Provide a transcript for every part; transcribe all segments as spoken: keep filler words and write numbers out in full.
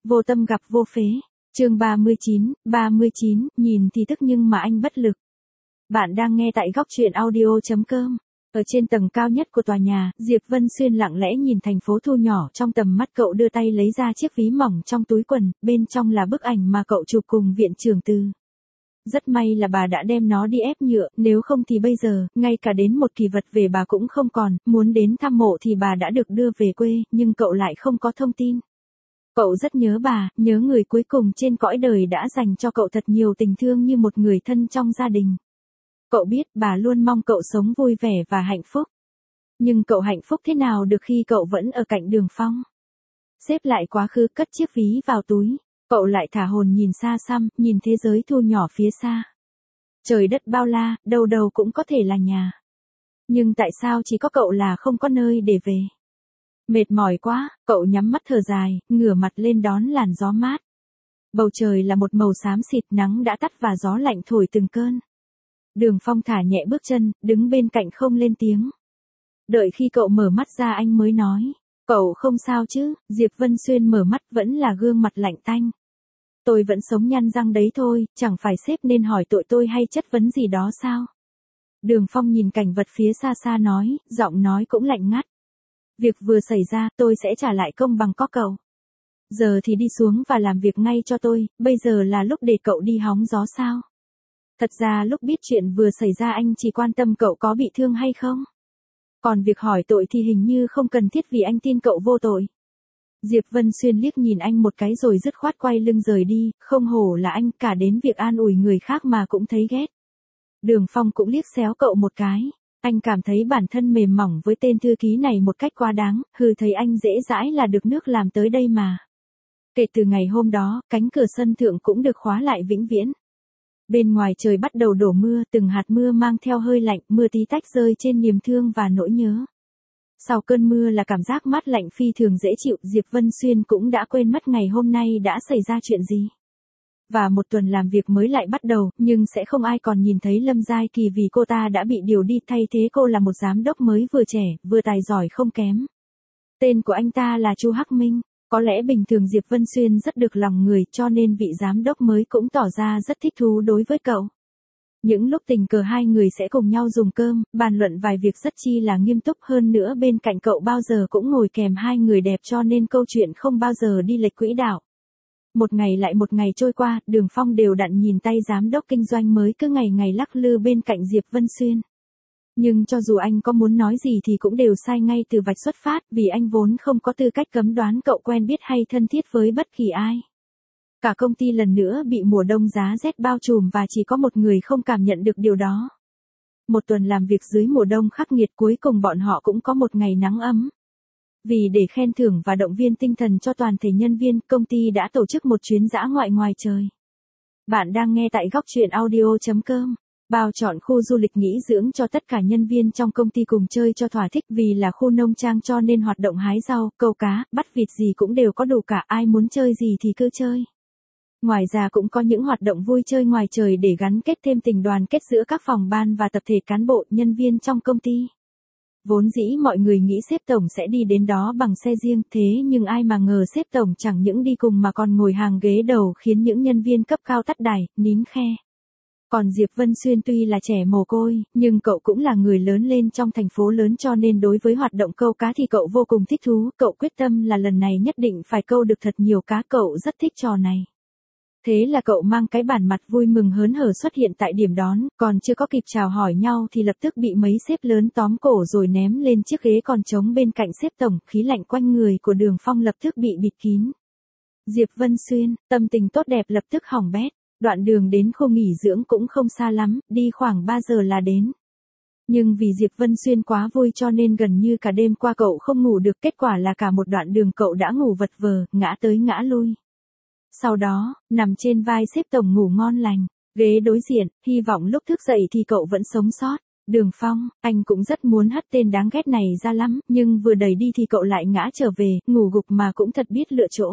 Vô tâm gặp vô phế. Chương ba mươi chín, ba mươi chín, nhìn thì tức nhưng mà anh bất lực. Bạn đang nghe tại góc truyện audio chấm com. Ở trên tầng cao nhất của tòa nhà, Diệp Vân Xuyên lặng lẽ nhìn thành phố thu nhỏ trong tầm mắt. Cậu đưa tay lấy ra chiếc ví mỏng trong túi quần, bên trong là bức ảnh mà cậu chụp cùng viện trưởng Từ. Rất may là bà đã đem nó đi ép nhựa, nếu không thì bây giờ, ngay cả đến một kỳ vật về bà cũng không còn, muốn đến thăm mộ thì bà đã được đưa về quê, nhưng cậu lại không có thông tin. Cậu rất nhớ bà, nhớ người cuối cùng trên cõi đời đã dành cho cậu thật nhiều tình thương như một người thân trong gia đình. Cậu biết bà luôn mong cậu sống vui vẻ và hạnh phúc. Nhưng cậu hạnh phúc thế nào được khi cậu vẫn ở cạnh Đường Phong? Xếp lại quá khứ, cất chiếc ví vào túi. Cậu lại thả hồn nhìn xa xăm, nhìn thế giới thu nhỏ phía xa. Trời đất bao la, đâu đâu cũng có thể là nhà. Nhưng tại sao chỉ có cậu là không có nơi để về? Mệt mỏi quá, cậu nhắm mắt thở dài, ngửa mặt lên đón làn gió mát. Bầu trời là một màu xám xịt, nắng đã tắt và gió lạnh thổi từng cơn. Đường Phong thả nhẹ bước chân, đứng bên cạnh không lên tiếng. Đợi khi cậu mở mắt ra anh mới nói. Cậu không sao chứ? Diệp Vân Xuyên mở mắt vẫn là gương mặt lạnh tanh. Tôi vẫn sống nhăn răng đấy thôi, chẳng phải sếp nên hỏi tội tôi hay chất vấn gì đó sao? Đường Phong nhìn cảnh vật phía xa xa nói, giọng nói cũng lạnh ngắt. Việc vừa xảy ra, tôi sẽ trả lại công bằng có cậu. Giờ thì đi xuống và làm việc ngay cho tôi, bây giờ là lúc để cậu đi hóng gió sao? Thật ra lúc biết chuyện vừa xảy ra anh chỉ quan tâm cậu có bị thương hay không. Còn việc hỏi tội thì hình như không cần thiết vì anh tin cậu vô tội. Diệp Vân Xuyên liếc nhìn anh một cái rồi dứt khoát quay lưng rời đi, không hổ là anh, cả đến việc an ủi người khác mà cũng thấy ghét. Đường Phong cũng liếc xéo cậu một cái, anh cảm thấy bản thân mềm mỏng với tên thư ký này một cách quá đáng, hừ thấy anh dễ dãi là được nước làm tới đây mà. Kể từ ngày hôm đó, cánh cửa sân thượng cũng được khóa lại vĩnh viễn. Bên ngoài trời bắt đầu đổ mưa, từng hạt mưa mang theo hơi lạnh, mưa tí tách rơi trên niềm thương và nỗi nhớ. Sau cơn mưa là cảm giác mát lạnh phi thường dễ chịu, Diệp Vân Xuyên cũng đã quên mất ngày hôm nay đã xảy ra chuyện gì. Và một tuần làm việc mới lại bắt đầu, nhưng sẽ không ai còn nhìn thấy Lâm Giai Kỳ vì cô ta đã bị điều đi, thay thế cô là một giám đốc mới vừa trẻ, vừa tài giỏi không kém. Tên của anh ta là Chu Hắc Minh. Có lẽ bình thường Diệp Vân Xuyên rất được lòng người cho nên vị giám đốc mới cũng tỏ ra rất thích thú đối với cậu. Những lúc tình cờ hai người sẽ cùng nhau dùng cơm, bàn luận vài việc rất chi là nghiêm túc, hơn nữa bên cạnh cậu bao giờ cũng ngồi kèm hai người đẹp cho nên câu chuyện không bao giờ đi lệch quỹ đạo. Một ngày lại một ngày trôi qua, Đường Phong đều đặn nhìn tay giám đốc kinh doanh mới cứ ngày ngày lắc lư bên cạnh Diệp Vân Xuyên. Nhưng cho dù anh có muốn nói gì thì cũng đều sai ngay từ vạch xuất phát, vì anh vốn không có tư cách cấm đoán cậu quen biết hay thân thiết với bất kỳ ai. Cả công ty lần nữa bị mùa đông giá rét bao trùm và chỉ có một người không cảm nhận được điều đó. Một tuần làm việc dưới mùa đông khắc nghiệt, cuối cùng bọn họ cũng có một ngày nắng ấm. Vì để khen thưởng và động viên tinh thần cho toàn thể nhân viên, công ty đã tổ chức một chuyến dã ngoại ngoài trời. Bạn đang nghe tại góc truyện audio chấm com. Bao chọn khu du lịch nghỉ dưỡng cho tất cả nhân viên trong công ty cùng chơi cho thỏa thích, vì là khu nông trang cho nên hoạt động hái rau, câu cá, bắt vịt gì cũng đều có đủ cả, ai muốn chơi gì thì cứ chơi. Ngoài ra cũng có những hoạt động vui chơi ngoài trời để gắn kết thêm tình đoàn kết giữa các phòng ban và tập thể cán bộ, nhân viên trong công ty. Vốn dĩ mọi người nghĩ sếp tổng sẽ đi đến đó bằng xe riêng, thế nhưng ai mà ngờ sếp tổng chẳng những đi cùng mà còn ngồi hàng ghế đầu, khiến những nhân viên cấp cao tắt đài, nín khe. Còn Diệp Vân Xuyên tuy là trẻ mồ côi, nhưng cậu cũng là người lớn lên trong thành phố lớn cho nên đối với hoạt động câu cá thì cậu vô cùng thích thú, cậu quyết tâm là lần này nhất định phải câu được thật nhiều cá, cậu rất thích trò này. Thế là cậu mang cái bản mặt vui mừng hớn hở xuất hiện tại điểm đón, còn chưa có kịp chào hỏi nhau thì lập tức bị mấy sếp lớn tóm cổ rồi ném lên chiếc ghế còn trống bên cạnh sếp tổng, khí lạnh quanh người của Đường Phong lập tức bị bịt kín. Diệp Vân Xuyên, tâm tình tốt đẹp lập tức hỏng bét. Đoạn đường đến khu nghỉ dưỡng cũng không xa lắm, đi khoảng ba giờ là đến. Nhưng vì Diệp Vân Xuyên quá vui cho nên gần như cả đêm qua cậu không ngủ được, kết quả là cả một đoạn đường cậu đã ngủ vật vờ, ngã tới ngã lui. Sau đó, nằm trên vai sếp tổng ngủ ngon lành, ghế đối diện, hy vọng lúc thức dậy thì cậu vẫn sống sót. Đường Phong, anh cũng rất muốn hất tên đáng ghét này ra lắm, nhưng vừa đẩy đi thì cậu lại ngã trở về, ngủ gục mà cũng thật biết lựa chỗ.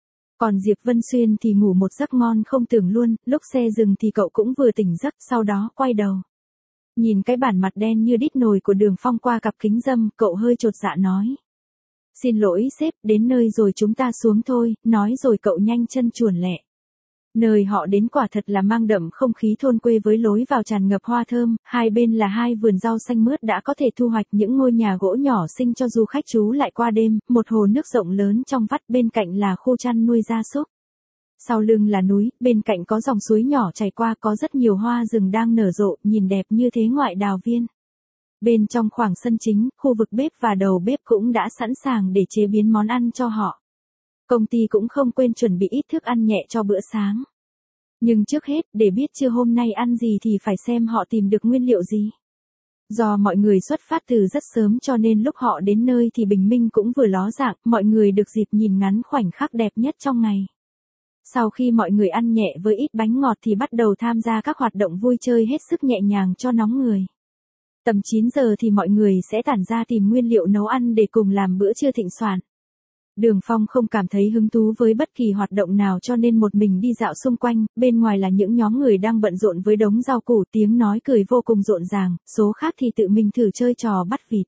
Còn Diệp Vân Xuyên thì ngủ một giấc ngon không tưởng luôn, lúc xe dừng thì cậu cũng vừa tỉnh giấc, sau đó quay đầu. Nhìn cái bản mặt đen như đít nồi của Đường Phong qua cặp kính râm, cậu hơi chột dạ nói. Xin lỗi sếp, đến nơi rồi chúng ta xuống thôi, nói rồi cậu nhanh chân chuồn lẹ. Nơi họ đến quả thật là mang đậm không khí thôn quê với lối vào tràn ngập hoa thơm, hai bên là hai vườn rau xanh mướt đã có thể thu hoạch những ngôi nhà gỗ nhỏ xinh cho du khách trú lại qua đêm, một hồ nước rộng lớn trong vắt bên cạnh là khu chăn nuôi gia súc. Sau lưng là núi, bên cạnh có dòng suối nhỏ chảy qua có rất nhiều hoa rừng đang nở rộ, nhìn đẹp như thế ngoại đào viên. Bên trong khoảng sân chính, khu vực bếp và đầu bếp cũng đã sẵn sàng để chế biến món ăn cho họ. Công ty cũng không quên chuẩn bị ít thức ăn nhẹ cho bữa sáng. Nhưng trước hết, để biết trưa hôm nay ăn gì thì phải xem họ tìm được nguyên liệu gì. Do mọi người xuất phát từ rất sớm cho nên lúc họ đến nơi thì bình minh cũng vừa ló dạng, mọi người được dịp nhìn ngắm khoảnh khắc đẹp nhất trong ngày. Sau khi mọi người ăn nhẹ với ít bánh ngọt thì bắt đầu tham gia các hoạt động vui chơi hết sức nhẹ nhàng cho nóng người. Tầm chín giờ thì mọi người sẽ tản ra tìm nguyên liệu nấu ăn để cùng làm bữa trưa thịnh soạn. Đường Phong không cảm thấy hứng thú với bất kỳ hoạt động nào cho nên một mình đi dạo xung quanh, bên ngoài là những nhóm người đang bận rộn với đống rau củ, tiếng nói cười vô cùng rộn ràng, số khác thì tự mình thử chơi trò bắt vịt.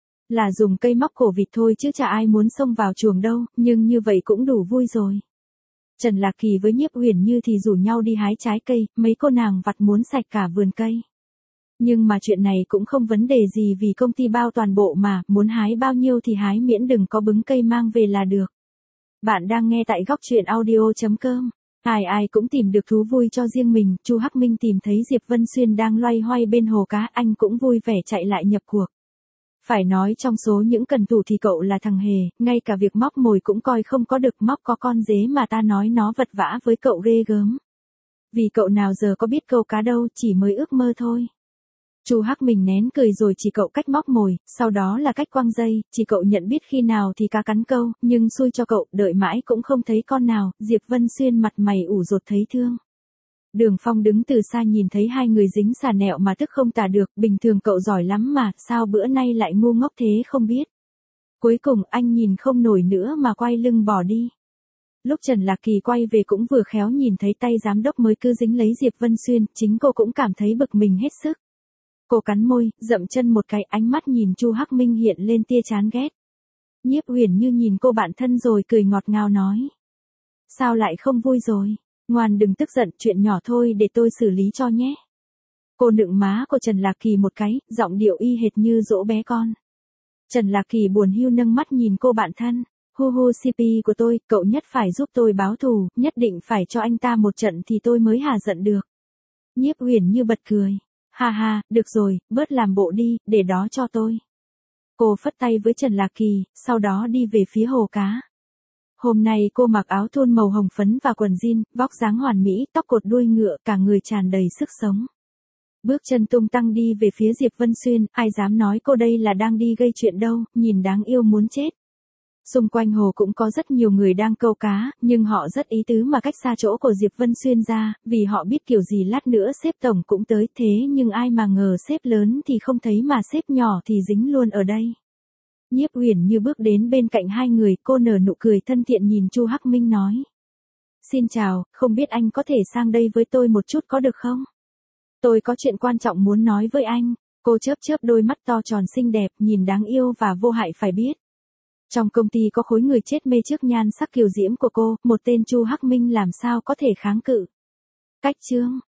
Là dùng cây móc cổ vịt thôi chứ chả ai muốn xông vào chuồng đâu, nhưng như vậy cũng đủ vui rồi. Trần Lạc Kỳ với Nhiếp Uyển Như thì rủ nhau đi hái trái cây, mấy cô nàng vặt muốn sạch cả vườn cây. Nhưng mà chuyện này cũng không vấn đề gì vì công ty bao toàn bộ mà, muốn hái bao nhiêu thì hái miễn đừng có bứng cây mang về là được. Bạn đang nghe tại góc truyện audio chấm com. Ai ai cũng tìm được thú vui cho riêng mình, Chu Hắc Minh tìm thấy Diệp Vân Xuyên đang loay hoay bên hồ cá, anh cũng vui vẻ chạy lại nhập cuộc. Phải nói trong số những cần thủ thì cậu là thằng hề, ngay cả việc móc mồi cũng coi không có được, móc có con dế mà ta nói nó vật vã với cậu ghê gớm. Vì cậu nào giờ có biết câu cá đâu, chỉ mới ước mơ thôi. Chu Hắc Minh nén cười rồi chỉ cậu cách móc mồi, sau đó là cách quăng dây, chỉ cậu nhận biết khi nào thì cá cắn câu, nhưng xui cho cậu, đợi mãi cũng không thấy con nào, Diệp Vân Xuyên mặt mày ủ rột thấy thương. Đường Phong đứng từ xa nhìn thấy hai người dính xà nẹo mà tức không tả được, bình thường cậu giỏi lắm mà, sao bữa nay lại ngu ngốc thế không biết. Cuối cùng anh nhìn không nổi nữa mà quay lưng bỏ đi. Lúc Trần Lạc Kỳ quay về cũng vừa khéo nhìn thấy tay giám đốc mới cứ dính lấy Diệp Vân Xuyên, chính cô cũng cảm thấy bực mình hết sức. Cô cắn môi, dậm chân một cái, ánh mắt nhìn Chu Hắc Minh hiện lên tia chán ghét. Nhiếp Uyển Như nhìn cô bạn thân rồi cười ngọt ngào nói. Sao lại không vui rồi? Ngoan đừng tức giận, chuyện nhỏ thôi để tôi xử lý cho nhé. Cô nựng má của Trần Lạc Kỳ một cái, giọng điệu y hệt như dỗ bé con. Trần Lạc Kỳ buồn hiu nâng mắt nhìn cô bạn thân. Hu hu xê pê của tôi, cậu nhất phải giúp tôi báo thù, nhất định phải cho anh ta một trận thì tôi mới hà giận được. Nhiếp Uyển Như bật cười. Ha ha, được rồi, bớt làm bộ đi, để đó cho tôi. Cô phất tay với Trần Lạc Kỳ, sau đó đi về phía hồ cá. Hôm nay cô mặc áo thun màu hồng phấn và quần jean, vóc dáng hoàn mỹ, tóc cột đuôi ngựa, cả người tràn đầy sức sống. Bước chân tung tăng đi về phía Diệp Vân Xuyên, ai dám nói cô đây là đang đi gây chuyện đâu, nhìn đáng yêu muốn chết. Xung quanh hồ cũng có rất nhiều người đang câu cá, nhưng họ rất ý tứ mà cách xa chỗ của Diệp Vân Xuyên ra, vì họ biết kiểu gì lát nữa sếp tổng cũng tới, thế nhưng ai mà ngờ sếp lớn thì không thấy mà sếp nhỏ thì dính luôn ở đây. Nhiếp Uyển Như bước đến bên cạnh hai người, cô nở nụ cười thân thiện nhìn Chu Hắc Minh nói. Xin chào, không biết anh có thể sang đây với tôi một chút có được không? Tôi có chuyện quan trọng muốn nói với anh. Cô chớp chớp đôi mắt to tròn xinh đẹp, nhìn đáng yêu và vô hại phải biết. Trong công ty có khối người chết mê trước nhan sắc kiều diễm của cô, một tên Chu Hắc Minh làm sao có thể kháng cự. Cách chương,